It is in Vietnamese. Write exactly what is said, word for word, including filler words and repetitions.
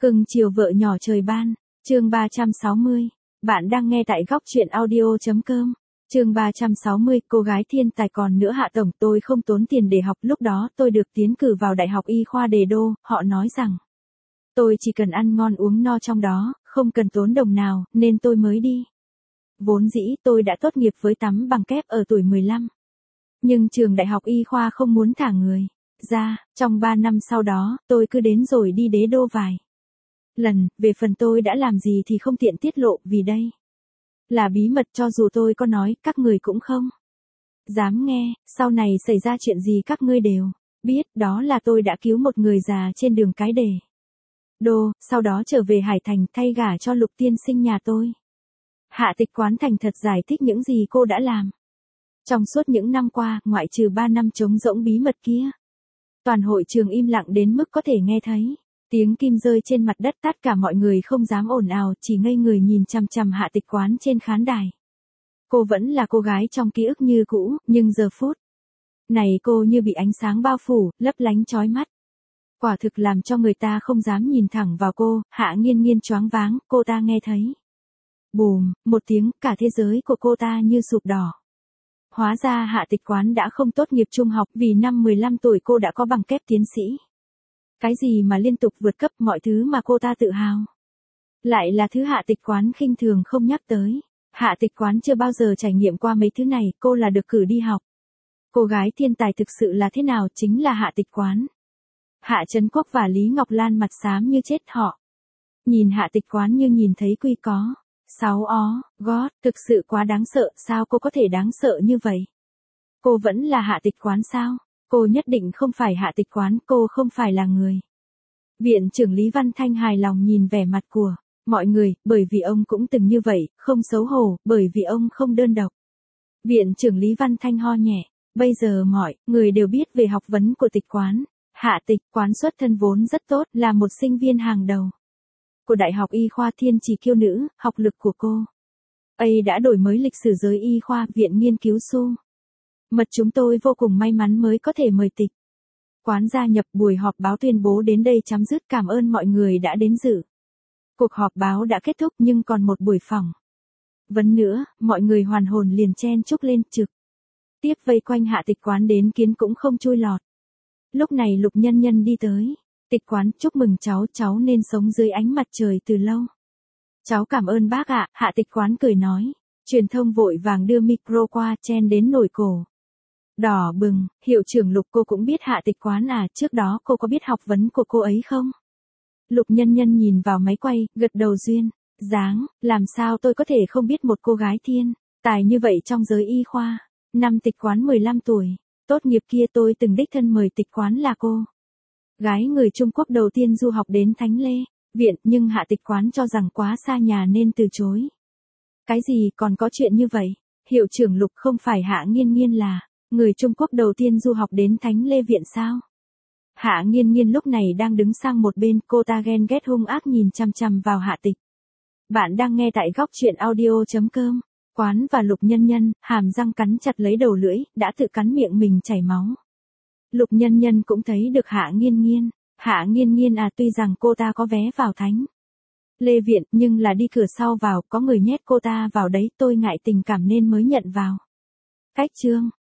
Cưng chiều vợ nhỏ trời ban, chương ba trăm sáu mươi. Bạn đang nghe tại góc truyện audio.com. Chương ba trăm sáu mươi, cô gái thiên tài còn nữa Hạ tổng, tôi không tốn tiền để học, lúc đó tôi được tiến cử vào Đại học Y khoa Đề Đô, họ nói rằng tôi chỉ cần ăn ngon uống no trong đó, không cần tốn đồng nào, nên tôi mới đi. Vốn dĩ tôi đã tốt nghiệp với tấm bằng kép ở tuổi mười lăm. Nhưng trường Đại học Y khoa không muốn thả người ra, trong ba năm sau đó, tôi cứ đến rồi đi Đế Đô vài lần, về phần tôi đã làm gì thì không tiện tiết lộ vì đây là bí mật, cho dù tôi có nói, các người cũng không dám nghe, sau này xảy ra chuyện gì các ngươi đều biết, đó là tôi đã cứu một người già trên đường cái Đề Đô, sau đó trở về Hải Thành thay gả cho Lục tiên sinh nhà tôi. Hạ Tịch Quán thành thật giải thích những gì cô đã làm trong suốt những năm qua, ngoại trừ ba năm trống rỗng bí mật kia. Toàn hội trường im lặng đến mức có thể nghe thấy tiếng kim rơi trên mặt đất, tất cả mọi người không dám ồn ào, chỉ ngây người nhìn chằm chằm Hạ Tịch Quán trên khán đài. Cô vẫn là cô gái trong ký ức như cũ, nhưng giờ phút này cô như bị ánh sáng bao phủ, lấp lánh chói mắt. Quả thực làm cho người ta không dám nhìn thẳng vào cô. Hạ Nghiên Nghiên choáng váng, cô ta nghe thấy bùm, một tiếng, cả thế giới của cô ta như sụp đổ. Hóa ra Hạ Tịch Quán đã không tốt nghiệp trung học, vì năm mười lăm tuổi cô đã có bằng kép tiến sĩ. Cái gì mà liên tục vượt cấp, mọi thứ mà cô ta tự hào lại là thứ Hạ Tịch Quán khinh thường không nhắc tới. Hạ Tịch Quán chưa bao giờ trải nghiệm qua mấy thứ này, cô là được cử đi học. Cô gái thiên tài thực sự là thế nào chính là Hạ Tịch Quán. Hạ Trấn Quốc và Lý Ngọc Lan mặt xám như chết, họ nhìn Hạ Tịch Quán như nhìn thấy quy có sáu ó, gót, thực sự quá đáng sợ, sao cô có thể đáng sợ như vậy? Cô vẫn là Hạ Tịch Quán sao? Cô nhất định không phải Hạ Tịch Quán, cô không phải là người. Viện trưởng Lý Văn Thanh hài lòng nhìn vẻ mặt của mọi người, bởi vì ông cũng từng như vậy, không xấu hổ, bởi vì ông không đơn độc. Viện trưởng Lý Văn Thanh ho nhẹ, bây giờ mọi người đều biết về học vấn của Tịch Quán. Hạ Tịch Quán xuất thân vốn rất tốt, là một sinh viên hàng đầu của Đại học Y khoa, thiên chỉ kiêu nữ. Học lực của cô ấy đã đổi mới lịch sử giới y khoa. Viện nghiên cứu Su Mật chúng tôi vô cùng may mắn mới có thể mời Tịch Quán gia nhập. Buổi họp báo tuyên bố đến đây chấm dứt, cảm ơn mọi người đã đến dự. Cuộc họp báo đã kết thúc nhưng còn một buổi phỏng vấn nữa, mọi người hoàn hồn liền chen chúc lên, trực tiếp vây quanh Hạ Tịch Quán đến kiến cũng không chui lọt. Lúc này Lục Nhân Nhân đi tới. Tịch Quán, chúc mừng cháu, cháu nên sống dưới ánh mặt trời từ lâu. Cháu cảm ơn bác ạ. Hạ Tịch Quán cười nói. Truyền thông vội vàng đưa micro qua, chen đến nổi cổ đỏ bừng. Hiệu trưởng Lục, cô cũng biết Hạ Tịch Quán à, trước đó cô có biết học vấn của cô ấy không? Lục Nhân Nhân nhìn vào máy quay, gật đầu duyên dáng, làm sao tôi có thể không biết một cô gái thiên tài như vậy trong giới y khoa. Năm Tịch Quán mười lăm tuổi, tốt nghiệp kia tôi từng đích thân mời Tịch Quán là cô gái người Trung Quốc đầu tiên du học đến Thánh Lê Viện, nhưng Hạ Tịch Quán cho rằng quá xa nhà nên từ chối. Cái gì, còn có chuyện như vậy? Hiệu trưởng Lục, không phải Hạ Nghiên Nghiên là người Trung Quốc đầu tiên du học đến Thánh Lê Viện sao? Hạ Nghiên Nghiên lúc này đang đứng sang một bên, cô ta ghen ghét hung ác nhìn chằm chằm vào Hạ Tịch. Bạn đang nghe tại góc truyện audio.com. Quán và Lục Nhân Nhân, hàm răng cắn chặt lấy đầu lưỡi, đã tự cắn miệng mình chảy máu. Lục Nhân Nhân cũng thấy được Hạ Nghiên Nghiên. Hạ Nghiên Nghiên à, tuy rằng cô ta có vé vào Thánh Lê Viện, nhưng là đi cửa sau vào, có người nhét cô ta vào đấy, tôi ngại tình cảm nên mới nhận vào. Cách chương